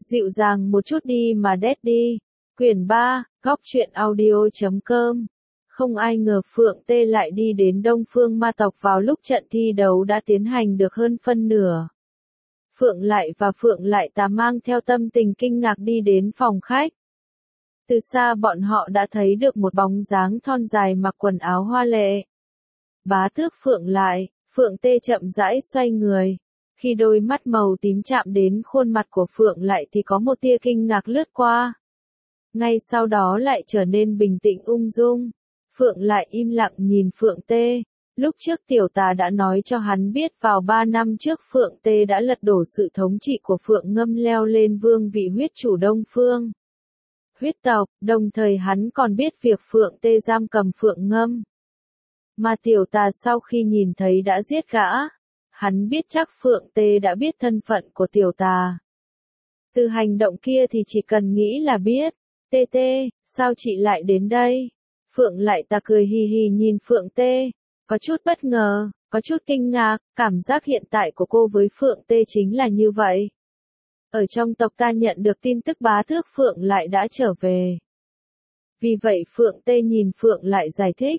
Dịu dàng một chút đi mà Daddy. Quyển 3, góc truyện audio.com. Không ai ngờ Phượng Tê lại đi đến Đông Phương Ma tộc vào lúc trận thi đấu đã tiến hành được hơn phân nửa. Phượng Lại và Phượng Lại Tà mang theo tâm tình kinh ngạc đi đến phòng khách. Từ xa bọn họ đã thấy được một bóng dáng thon dài mặc quần áo hoa lệ. Bá tước Phượng Lại, Phượng Tê chậm rãi xoay người. Khi đôi mắt màu tím chạm đến khuôn mặt của Phượng Lại thì có một tia kinh ngạc lướt qua. Ngay sau đó lại trở nên bình tĩnh ung dung. Phượng Lại im lặng nhìn Phượng Tê. Lúc trước tiểu tà đã nói cho hắn biết vào 3 năm trước Phượng Tê đã lật đổ sự thống trị của Phượng Ngâm leo lên vương vị huyết chủ Đông Phương huyết tộc, đồng thời hắn còn biết việc Phượng Tê giam cầm Phượng Ngâm. Mà tiểu tà sau khi nhìn thấy đã giết gã. Hắn biết chắc Phượng Tê đã biết thân phận của tiểu tà. Từ hành động kia thì chỉ cần nghĩ là biết. Tê Tê, sao chị lại đến đây? Phượng Lại Tà cười hì hì nhìn Phượng Tê. Có chút bất ngờ, có chút kinh ngạc, cảm giác hiện tại của cô với Phượng Tê chính là như vậy. Ở trong tộc ta nhận được tin tức bá tước Phượng Lại đã trở về. Vì vậy Phượng Tê nhìn Phượng Lại giải thích.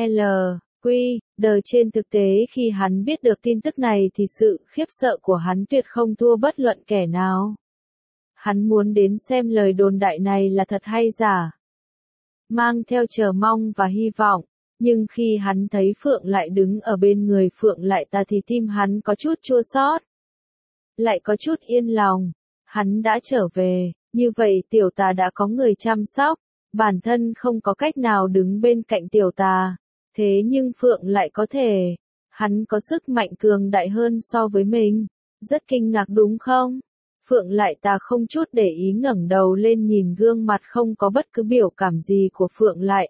Trên thực tế khi hắn biết được tin tức này thì sự khiếp sợ của hắn tuyệt không thua bất luận kẻ nào. Hắn muốn đến xem lời đồn đại này là thật hay giả. Mang theo chờ mong và hy vọng, nhưng khi hắn thấy Phượng Lại đứng ở bên người Phượng Lại Tà thì tim hắn có chút chua xót, lại có chút yên lòng. Hắn đã trở về, như vậy tiểu tà đã có người chăm sóc, bản thân không có cách nào đứng bên cạnh tiểu tà. Thế nhưng Phượng lại có thể, hắn có sức mạnh cường đại hơn so với mình. Rất kinh ngạc đúng không? Phượng Lại Tà không chút để ý ngẩng đầu lên nhìn gương mặt không có bất cứ biểu cảm gì của Phượng Lại.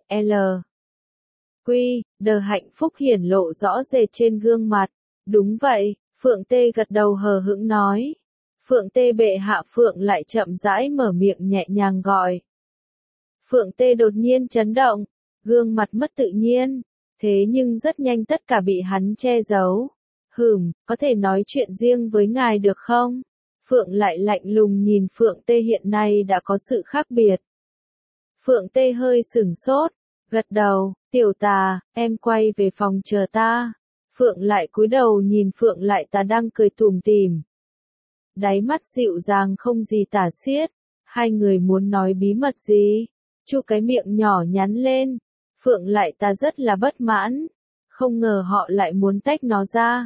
Hạnh phúc hiển lộ rõ rệt trên gương mặt. Đúng vậy, Phượng Tê gật đầu hờ hững nói. Phượng Tê bệ hạ. Phượng Lại chậm rãi mở miệng nhẹ nhàng gọi. Phượng Tê đột nhiên chấn động, gương mặt mất tự nhiên. Thế nhưng rất nhanh tất cả bị hắn che giấu. Có thể nói chuyện riêng với ngài được không? Phượng Lại lạnh lùng nhìn Phượng Tê hiện nay đã có sự khác biệt. Phượng Tê hơi sửng sốt, gật đầu, tiểu tà, em quay về phòng chờ ta. Phượng Lại cúi đầu nhìn Phượng Lại Tà đang cười tủm tỉm. Đáy mắt dịu dàng không gì tả xiết. Hai người muốn nói bí mật gì? Chu cái miệng nhỏ nhắn lên. Phượng Lại Tà rất là bất mãn. Không ngờ họ lại muốn tách nó ra.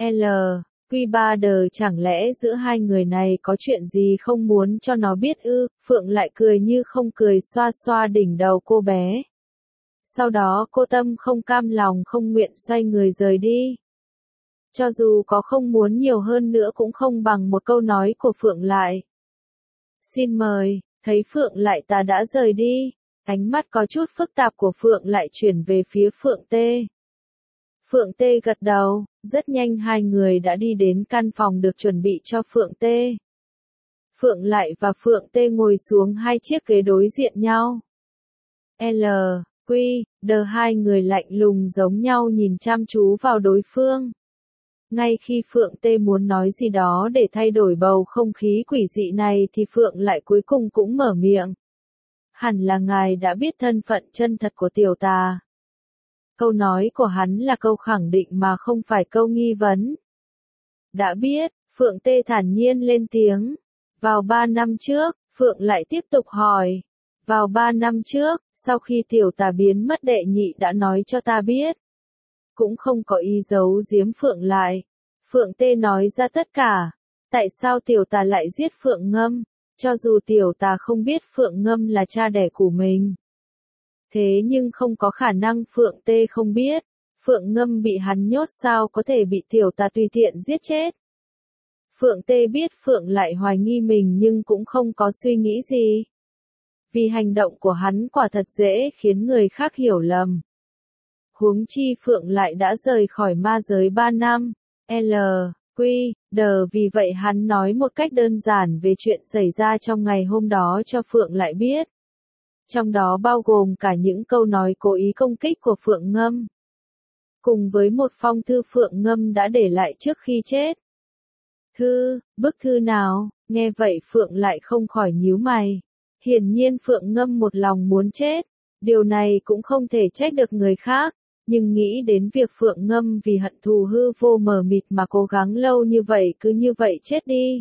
Chẳng lẽ giữa hai người này có chuyện gì không muốn cho nó biết ư? Phượng Lại cười như không cười xoa xoa đỉnh đầu cô bé. Sau đó cô tâm không cam lòng không nguyện xoay người rời đi. Cho dù có không muốn nhiều hơn nữa cũng không bằng một câu nói của Phượng Lại. Xin mời, thấy Phượng Lại Tà đã rời đi. Ánh mắt có chút phức tạp của Phượng Lại chuyển về phía Phượng Tê. Phượng Tê gật đầu, rất nhanh hai người đã đi đến căn phòng được chuẩn bị cho Phượng Tê. Phượng Lại và Phượng Tê ngồi xuống hai chiếc ghế đối diện nhau. Hai người lạnh lùng giống nhau nhìn chăm chú vào đối phương. Ngay khi Phượng Tê muốn nói gì đó để thay đổi bầu không khí quỷ dị này thì Phượng Lại cuối cùng cũng mở miệng. Hẳn là ngài đã biết thân phận chân thật của tiểu tà. Câu nói của hắn là câu khẳng định mà không phải câu nghi vấn. Đã biết, Phượng Tê thản nhiên lên tiếng. Vào 3 năm trước, Phượng Lại tiếp tục hỏi. Vào 3 năm trước, sau khi tiểu tà biến mất đệ nhị đã nói cho ta biết. Cũng không có ý giấu giếm Phượng Lại. Phượng Tê nói ra tất cả. Tại sao tiểu tà lại giết Phượng Ngâm? Cho dù tiểu tà không biết Phượng Ngâm là cha đẻ của mình. Thế nhưng không có khả năng Phượng Tê không biết. Phượng Ngâm bị hắn nhốt sao có thể bị tiểu tà tùy tiện giết chết. Phượng Tê biết Phượng Lại hoài nghi mình nhưng cũng không có suy nghĩ gì. Vì hành động của hắn quả thật dễ khiến người khác hiểu lầm. Huống chi Phượng Lại đã rời khỏi ma giới 3 năm. Vì vậy hắn nói một cách đơn giản về chuyện xảy ra trong ngày hôm đó cho Phượng Lại biết. Trong đó bao gồm cả những câu nói cố ý công kích của Phượng Ngâm. Cùng với một phong thư Phượng Ngâm đã để lại trước khi chết. Bức thư nào? Nghe vậy Phượng lại không khỏi nhíu mày. Hiển nhiên Phượng Ngâm một lòng muốn chết. Điều này cũng không thể trách được người khác. Nhưng nghĩ đến việc Phượng Ngâm vì hận thù hư vô mờ mịt mà cố gắng lâu như vậy cứ như vậy chết đi.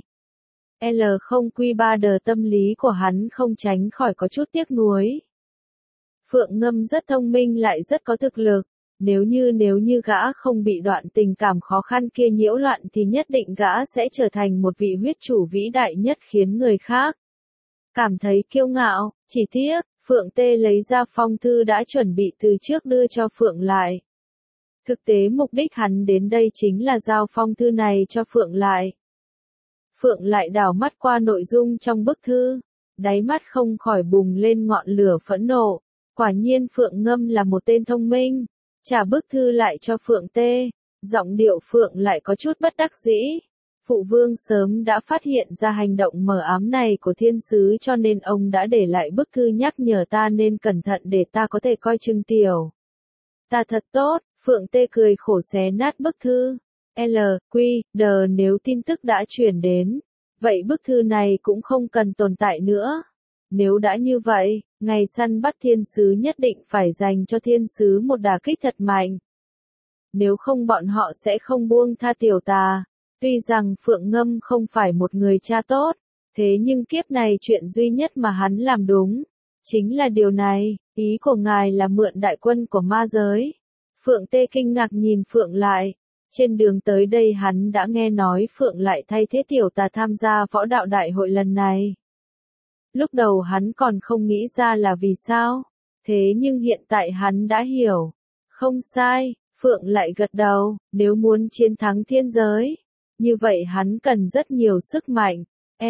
L0Q3 tâm lý của hắn không tránh khỏi có chút tiếc nuối. Phượng Ngâm rất thông minh lại rất có thực lực. Nếu như gã không bị đoạn tình cảm khó khăn kia nhiễu loạn thì nhất định gã sẽ trở thành một vị huyết chủ vĩ đại nhất khiến người khác cảm thấy kiêu ngạo. Chỉ tiếc, Phượng Tê lấy ra phong thư đã chuẩn bị từ trước đưa cho Phượng Lại. Thực tế mục đích hắn đến đây chính là giao phong thư này cho Phượng Lại. Phượng Lại đảo mắt qua nội dung trong bức thư, đáy mắt không khỏi bùng lên ngọn lửa phẫn nộ. Quả nhiên Phượng Ngâm là một tên thông minh. Trả bức thư lại cho Phượng Tê, giọng điệu Phượng lại có chút bất đắc dĩ. Phụ vương sớm đã phát hiện ra hành động mờ ám này của thiên sứ cho nên ông đã để lại bức thư nhắc nhở ta nên cẩn thận để ta có thể coi chừng tiểu ta thật tốt. Phượng Tê cười khổ xé nát bức thư. L.Q.D. Nếu tin tức đã chuyển đến, vậy bức thư này cũng không cần tồn tại nữa. Nếu đã như vậy, ngày săn bắt thiên sứ nhất định phải dành cho thiên sứ một đả kích thật mạnh. Nếu không bọn họ sẽ không buông tha tiểu tà. Tuy rằng Phượng Ngâm không phải một người cha tốt, thế nhưng kiếp này chuyện duy nhất mà hắn làm đúng, chính là điều này. Ý của ngài là mượn đại quân của ma giới. Phượng Tê kinh ngạc nhìn Phượng Lại. Trên đường tới đây hắn đã nghe nói Phượng Lại thay thế tiểu tà tham gia võ đạo đại hội lần này. Lúc đầu hắn còn không nghĩ ra là vì sao, thế nhưng hiện tại hắn đã hiểu. Không sai, Phượng Lại gật đầu, nếu muốn chiến thắng thiên giới, như vậy hắn cần rất nhiều sức mạnh.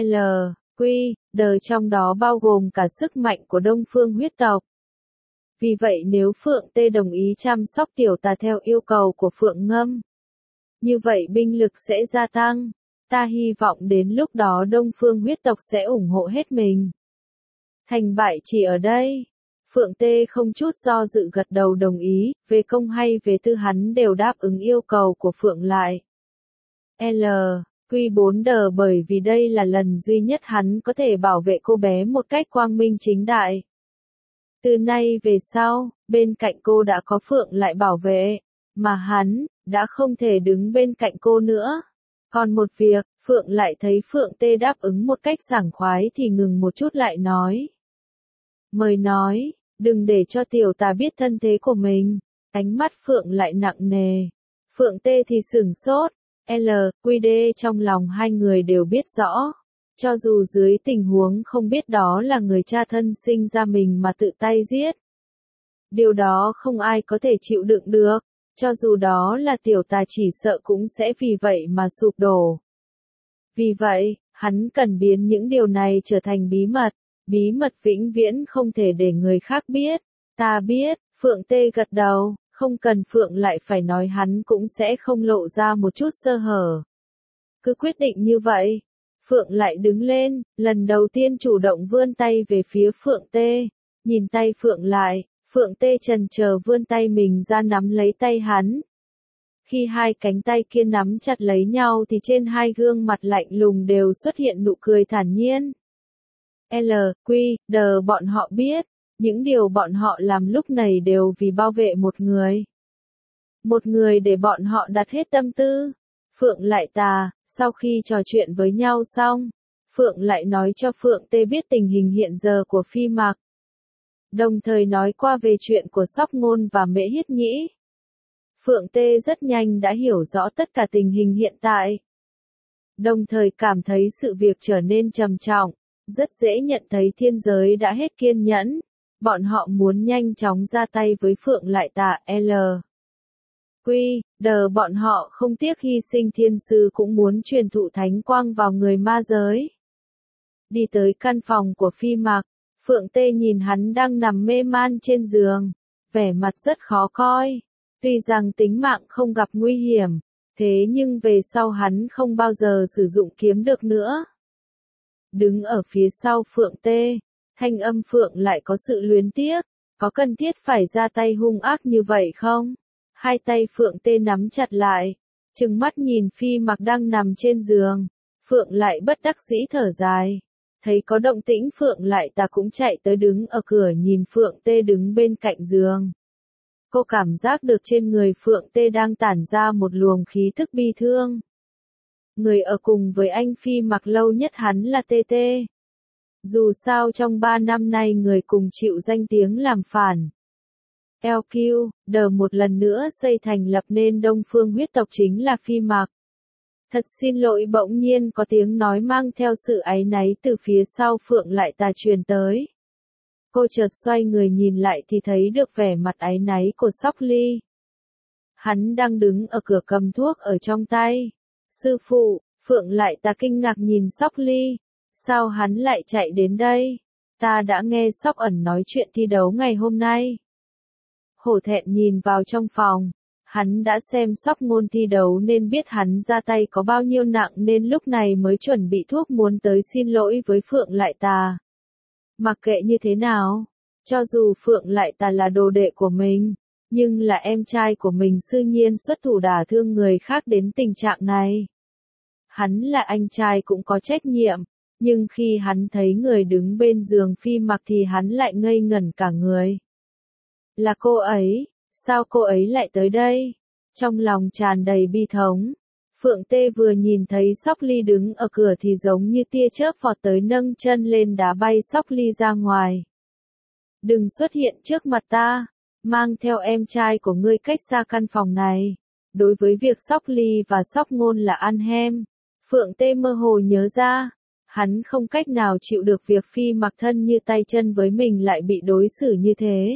L.Q.D. trong đó bao gồm cả sức mạnh của Đông Phương huyết tộc. Vì vậy nếu Phượng Tê đồng ý chăm sóc tiểu tà theo yêu cầu của Phượng Ngâm, như vậy binh lực sẽ gia tăng. Ta hy vọng đến lúc đó Đông Phương huyết tộc sẽ ủng hộ hết mình. Thành bại chỉ ở đây. Phượng Tê không chút do dự gật đầu đồng ý, về công hay về tư hắn đều đáp ứng yêu cầu của Phượng Lại. L.Q.4D bởi vì đây là lần duy nhất hắn có thể bảo vệ cô bé một cách quang minh chính đại. Từ nay về sau, bên cạnh cô đã có Phượng Lại bảo vệ, mà hắn đã không thể đứng bên cạnh cô nữa. Còn một việc, Phượng Lại thấy Phượng Tê đáp ứng một cách sảng khoái thì ngừng một chút lại nói. Mời nói, đừng để cho tiểu tà biết thân thế của mình. Ánh mắt Phượng Lại nặng nề. Phượng Tê thì sửng sốt. L.Q.D. trong lòng hai người đều biết rõ. Cho dù dưới tình huống không biết đó là người cha thân sinh ra mình mà tự tay giết. Điều đó không ai có thể chịu đựng được. Cho dù đó là tiểu tà chỉ sợ cũng sẽ vì vậy mà sụp đổ. Vì vậy, hắn cần biến những điều này trở thành bí mật vĩnh viễn không thể để người khác biết. Ta biết, Phượng Tê gật đầu, không cần Phượng Lại phải nói hắn cũng sẽ không lộ ra một chút sơ hở. Cứ quyết định như vậy. Phượng Lại đứng lên, lần đầu tiên chủ động vươn tay về phía Phượng Tê. Nhìn tay Phượng Lại, Phượng Tê chần chờ vươn tay mình ra nắm lấy tay hắn. Khi hai cánh tay kia nắm chặt lấy nhau thì trên hai gương mặt lạnh lùng đều xuất hiện nụ cười thản nhiên. L.Q.D. bọn họ biết, những điều bọn họ làm lúc này đều vì bảo vệ một người. Một người để bọn họ đặt hết tâm tư. Phượng Lại tà, sau khi trò chuyện với nhau xong, Phượng Lại nói cho Phượng Tê biết tình hình hiện giờ của Phi Mạc. Đồng thời nói qua về chuyện của Sóc Ngôn và Mễ Hiết Nhĩ. Phượng Tê rất nhanh đã hiểu rõ tất cả tình hình hiện tại. Đồng thời cảm thấy sự việc trở nên trầm trọng, rất dễ nhận thấy thiên giới đã hết kiên nhẫn. Bọn họ muốn nhanh chóng ra tay với Phượng Lại tà. L.Q.D. bọn họ không tiếc hy sinh thiên sư cũng muốn truyền thụ thánh quang vào người ma giới. Đi tới căn phòng của Phi Mạc, Phượng Tê nhìn hắn đang nằm mê man trên giường, vẻ mặt rất khó coi. Tuy rằng tính mạng không gặp nguy hiểm, thế nhưng về sau hắn không bao giờ sử dụng kiếm được nữa. Đứng ở phía sau Phượng Tê, thanh âm Phượng lại có sự luyến tiếc, có cần thiết phải ra tay hung ác như vậy không? Hai tay Phượng Tê nắm chặt lại, trừng mắt nhìn Phi Mạc đang nằm trên giường. Phượng lại bất đắc dĩ thở dài. Thấy có động tĩnh Phượng lại ta cũng chạy tới đứng ở cửa nhìn Phượng Tê đứng bên cạnh giường. Cô cảm giác được trên người Phượng Tê đang tản ra một luồng khí thức bi thương. Người ở cùng với anh Phi Mặc lâu nhất hắn là Tê Tê. Dù sao trong 3 năm nay người cùng chịu danh tiếng làm phản. LQ, đờ một lần nữa xây thành lập nên Đông Phương huyết tộc chính là Phi Mặc. Thật xin lỗi bỗng nhiên có tiếng nói mang theo sự áy náy từ phía sau Phượng lại ta truyền tới. Cô chợt xoay người nhìn lại thì thấy được vẻ mặt áy náy của Sóc Ly. Hắn đang đứng ở cửa cầm thuốc ở trong tay. Sư phụ, Phượng lại ta kinh ngạc nhìn Sóc Ly. Sao hắn lại chạy đến đây? Ta đã nghe Sóc Ẩn nói chuyện thi đấu ngày hôm nay. Hổ thẹn nhìn vào trong phòng. Hắn đã xem Sóc Ngôn thi đấu nên biết hắn ra tay có bao nhiêu nặng nên lúc này mới chuẩn bị thuốc muốn tới xin lỗi với Phượng lại ta. Mặc kệ như thế nào, cho dù Phượng lại ta là đồ đệ của mình, nhưng là em trai của mình sư nhiên xuất thủ đả thương người khác đến tình trạng này. Hắn là anh trai cũng có trách nhiệm, nhưng khi hắn thấy người đứng bên giường Phi Mặc thì hắn lại ngây ngẩn cả người. Là cô ấy, sao cô ấy lại tới đây? Trong lòng tràn đầy bi thống. Phượng Tê vừa nhìn thấy Sóc Ly đứng ở cửa thì giống như tia chớp vọt tới nâng chân lên đá bay Sóc Ly ra ngoài. Đừng xuất hiện trước mặt ta, mang theo em trai của ngươi cách xa căn phòng này. Đối với việc Sóc Ly và Sóc Ngôn là ăn hem, Phượng Tê mơ hồ nhớ ra, hắn không cách nào chịu được việc Phi Mặc thân như tay chân với mình lại bị đối xử như thế.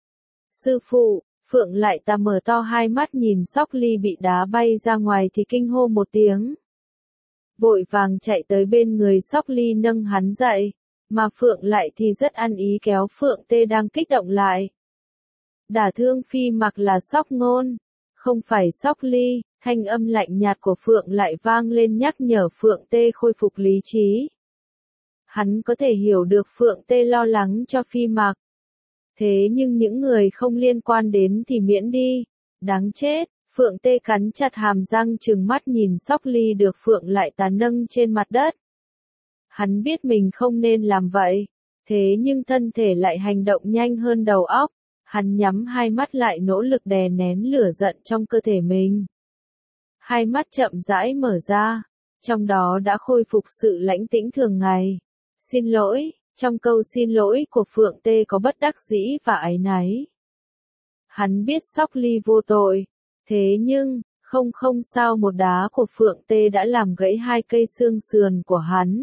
Sư phụ, Phượng lại ta mở to hai mắt nhìn Sóc Ly bị đá bay ra ngoài thì kinh hô một tiếng. Vội vàng chạy tới bên người Sóc Ly nâng hắn dậy, mà Phượng lại thì rất ăn ý kéo Phượng Tê đang kích động lại. Đả thương Phi Mặc là Sóc Ngôn, không phải Sóc Ly, thanh âm lạnh nhạt của Phượng lại vang lên nhắc nhở Phượng Tê khôi phục lý trí. Hắn có thể hiểu được Phượng Tê lo lắng cho Phi Mặc. Thế nhưng những người không liên quan đến thì miễn đi. Đáng chết, Phượng Tê cắn chặt hàm răng trừng mắt nhìn Sóc Ly được Phượng lại ta nâng trên mặt đất. Hắn biết mình không nên làm vậy, thế nhưng thân thể lại hành động nhanh hơn đầu óc. Hắn nhắm hai mắt lại nỗ lực đè nén lửa giận trong cơ thể mình. Hai mắt chậm rãi mở ra, trong đó đã khôi phục sự lãnh tĩnh thường ngày. Xin lỗi. Trong câu xin lỗi của Phượng Tê có bất đắc dĩ và áy náy. Hắn biết Sóc Ly vô tội, thế nhưng, không sao một đá của Phượng Tê đã làm gãy 2 cây xương sườn của hắn.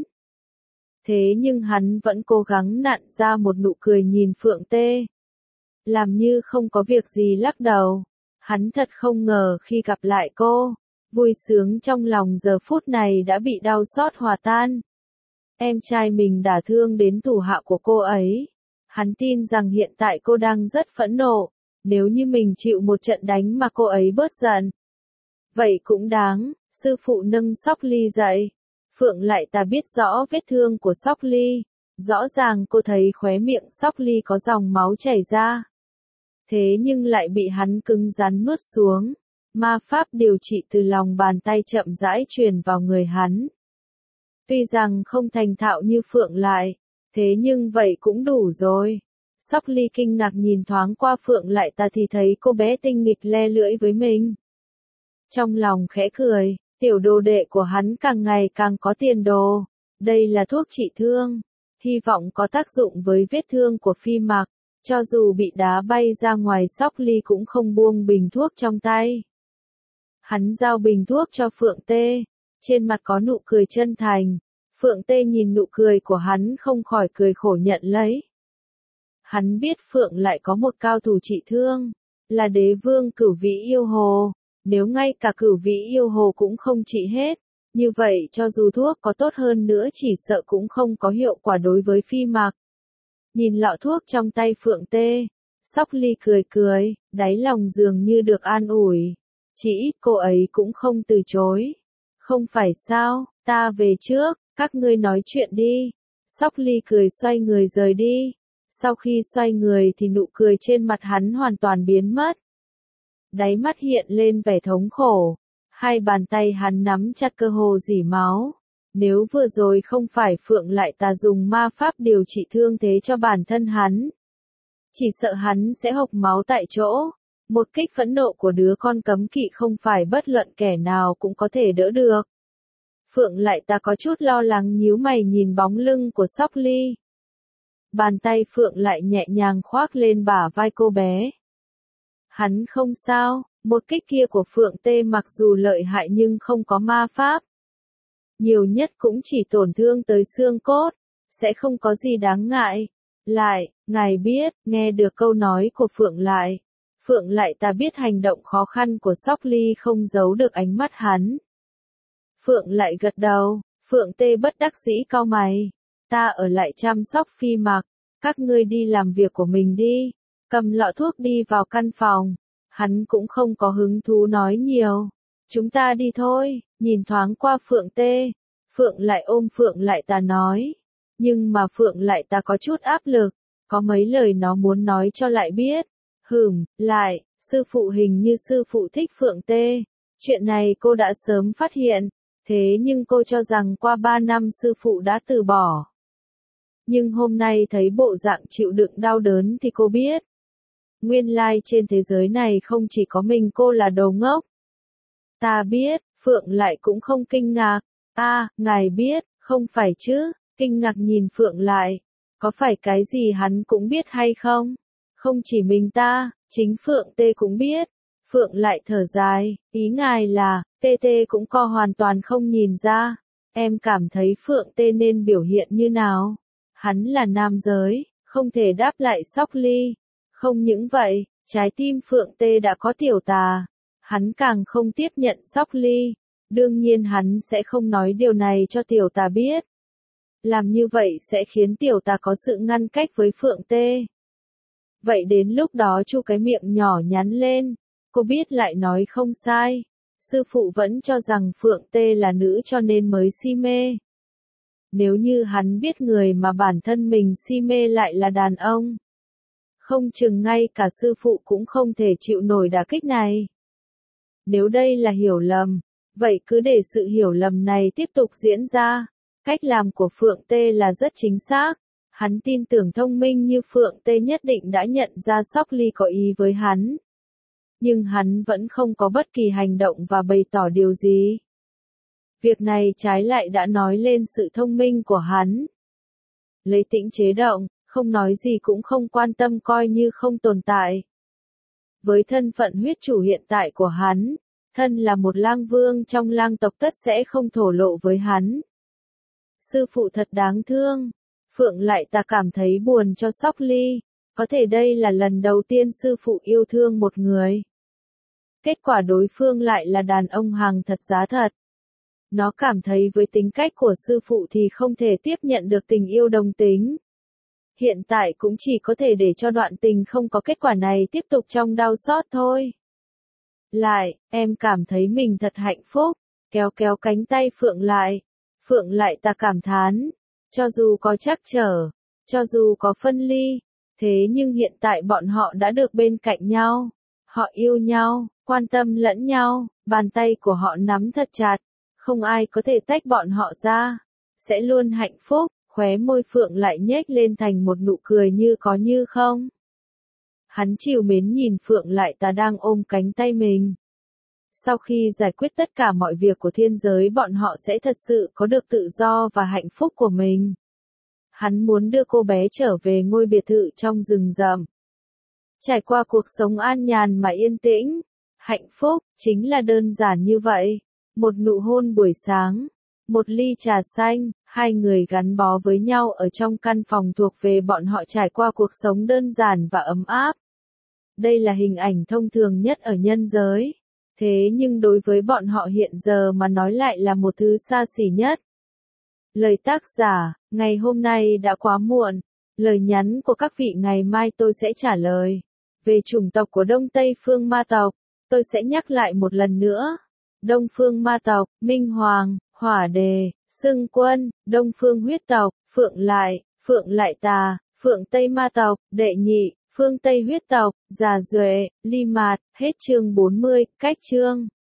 Thế nhưng hắn vẫn cố gắng nặn ra một nụ cười nhìn Phượng Tê. Làm như không có việc gì lắc đầu. Hắn thật không ngờ khi gặp lại cô, vui sướng trong lòng giờ phút này đã bị đau xót hòa tan. Em trai mình đả thương đến thủ hạ của cô ấy. Hắn tin rằng hiện tại cô đang rất phẫn nộ. Nếu như mình chịu một trận đánh mà cô ấy bớt giận, vậy cũng đáng. Sư phụ nâng Sóc Ly dậy. Phượng lại ta biết rõ vết thương của Sóc Ly. Rõ ràng cô thấy khóe miệng Sóc Ly có dòng máu chảy ra. Thế nhưng lại bị hắn cứng rắn nuốt xuống. Ma pháp điều trị từ lòng bàn tay chậm rãi truyền vào người hắn. Tuy rằng không thành thạo như Phượng lại, thế nhưng vậy cũng đủ rồi. Sóc Ly kinh ngạc nhìn thoáng qua Phượng lại ta thì thấy cô bé tinh nghịch le lưỡi với mình. Trong lòng khẽ cười, tiểu đồ đệ của hắn càng ngày càng có tiền đồ. Đây là thuốc trị thương, hy vọng có tác dụng với vết thương của Phi Mặc. Cho dù bị đá bay ra ngoài Sóc Ly cũng không buông bình thuốc trong tay. Hắn giao bình thuốc cho Phượng Tê. Trên mặt có nụ cười chân thành. Phượng Tê nhìn nụ cười của hắn không khỏi cười khổ nhận lấy. Hắn biết Phượng lại có một cao thủ trị thương, là đế vương Cửu Vĩ Yêu Hồ. Nếu ngay cả Cửu Vĩ Yêu Hồ cũng không trị hết, như vậy cho dù thuốc có tốt hơn nữa chỉ sợ cũng không có hiệu quả đối với Phi Mặc. Nhìn lọ thuốc trong tay Phượng Tê, Sóc Ly cười cười, đáy lòng dường như được an ủi. Chỉ ít cô ấy cũng không từ chối. Không phải sao, ta về trước, các ngươi nói chuyện đi. Sóc Ly cười xoay người rời đi. Sau khi xoay người thì nụ cười trên mặt hắn hoàn toàn biến mất. Đáy mắt hiện lên vẻ thống khổ. Hai bàn tay hắn nắm chặt cơ hồ rỉ máu. Nếu vừa rồi không phải Phượng Lại Tà dùng ma pháp điều trị thương thế cho bản thân hắn, chỉ sợ hắn sẽ hộc máu tại chỗ. Một kích phẫn nộ của đứa con cấm kỵ không phải bất luận kẻ nào cũng có thể đỡ được. Phượng Lại Tà có chút lo lắng nhíu mày nhìn bóng lưng của Sóc Ly. Bàn tay Phượng lại nhẹ nhàng khoác lên bả vai cô bé. Hắn không sao, một kích kia của Phượng Tê mặc dù lợi hại nhưng không có ma pháp. Nhiều nhất cũng chỉ tổn thương tới xương cốt, sẽ không có gì đáng ngại. Lại, ngài biết, nghe được câu nói của Phượng Lại. Phượng Lại Tà biết hành động khó khăn của Sóc Ly không giấu được ánh mắt hắn. Phượng Lại gật đầu, Phượng Tê bất đắc dĩ cau mày. Ta ở lại chăm sóc Phi Mặc, các ngươi đi làm việc của mình đi. Cầm lọ thuốc đi vào căn phòng. Hắn cũng không có hứng thú nói nhiều. Chúng ta đi thôi, nhìn thoáng qua Phượng Tê. Phượng Lại ôm Phượng Lại Tà nói. Nhưng mà Phượng Lại Tà có chút áp lực. Có mấy lời nó muốn nói cho Lại biết. Lại, sư phụ hình như sư phụ thích Phượng Tê. Chuyện này cô đã sớm phát hiện. Thế nhưng cô cho rằng qua 3 năm sư phụ đã từ bỏ. Nhưng hôm nay thấy bộ dạng chịu đựng đau đớn thì cô biết. Nguyên lai trên thế giới này không chỉ có mình cô là đồ ngốc. Ta biết, Phượng Lại cũng không kinh ngạc. Ngài biết, không phải chứ, kinh ngạc nhìn Phượng Lại. Có phải cái gì hắn cũng biết hay không? Không chỉ mình ta, chính Phượng Tê cũng biết. Phượng Lại thở dài, ý ngài là, Tê cũng hoàn toàn không nhìn ra. Em cảm thấy Phượng Tê nên biểu hiện như nào? Hắn là nam giới, không thể đáp lại Sóc Ly. Không những vậy, trái tim Phượng Tê đã có tiểu tà. Hắn càng không tiếp nhận Sóc Ly. Đương nhiên hắn sẽ không nói điều này cho tiểu tà biết. Làm như vậy sẽ khiến tiểu tà có sự ngăn cách với Phượng Tê. Vậy đến lúc đó chu cái miệng nhỏ nhắn lên. Cô biết Lại nói không sai. Sư phụ vẫn cho rằng Phượng Tê là nữ cho nên mới si mê. Nếu như hắn biết người mà bản thân mình si mê lại là đàn ông. Không chừng ngay cả sư phụ cũng không thể chịu nổi đả kích này. Nếu đây là hiểu lầm, vậy cứ để sự hiểu lầm này tiếp tục diễn ra. Cách làm của Phượng Tê là rất chính xác. Hắn tin tưởng thông minh như Phượng Tê nhất định đã nhận ra Sóc Ly có ý với hắn. Nhưng hắn vẫn không có bất kỳ hành động và bày tỏ điều gì. Việc này trái lại đã nói lên sự thông minh của hắn. Lấy tĩnh chế động, không nói gì cũng không quan tâm coi như không tồn tại. Với thân phận huyết chủ hiện tại của hắn, thân là một lang vương trong lang tộc tất sẽ không thổ lộ với hắn. Sư phụ thật đáng thương. Phượng Lại Tà cảm thấy buồn cho Sóc Ly. Có thể đây là lần đầu tiên sư phụ yêu thương một người. Kết quả đối phương lại là đàn ông hàng thật giá thật. Nó cảm thấy với tính cách của sư phụ thì không thể tiếp nhận được tình yêu đồng tính. Hiện tại cũng chỉ có thể để cho đoạn tình không có kết quả này tiếp tục trong đau xót thôi. Lại, em cảm thấy mình thật hạnh phúc. Kéo kéo cánh tay Phượng Lại. Phượng Lại Tà cảm thán. Cho dù có trắc trở, cho dù có phân ly, thế nhưng hiện tại bọn họ đã được bên cạnh nhau. Họ yêu nhau, quan tâm lẫn nhau, bàn tay của họ nắm thật chặt. Không ai có thể tách bọn họ ra. Sẽ luôn hạnh phúc. Khóe môi Phượng lại nhếch lên thành một nụ cười như có như không. Hắn trìu mến nhìn Phượng Lại Tà đang ôm cánh tay mình. Sau khi giải quyết tất cả mọi việc của thiên giới bọn họ sẽ thật sự có được tự do và hạnh phúc của mình. Hắn muốn đưa cô bé trở về ngôi biệt thự trong rừng rậm. Trải qua cuộc sống an nhàn mà yên tĩnh. Hạnh phúc, chính là đơn giản như vậy. Một nụ hôn buổi sáng. Một ly trà xanh, hai người gắn bó với nhau ở trong căn phòng thuộc về bọn họ trải qua cuộc sống đơn giản và ấm áp. Đây là hình ảnh thông thường nhất ở nhân giới. Thế nhưng đối với bọn họ hiện giờ mà nói lại là một thứ xa xỉ nhất. Lời tác giả, ngày hôm nay đã quá muộn. Lời nhắn của các vị ngày mai tôi sẽ trả lời. Về chủng tộc của Đông Tây Phương Ma tộc, tôi sẽ nhắc lại một lần nữa. Đông Phương Ma tộc, Minh Hoàng, Hỏa Đề, Xưng Quân, Đông Phương huyết tộc, Phượng Lại Tà, Phượng Tây Ma tộc, Đệ Nhị, Phương Tây huyết tộc, Già Duệ, Ly Mạt, hết chương 40, cách chương.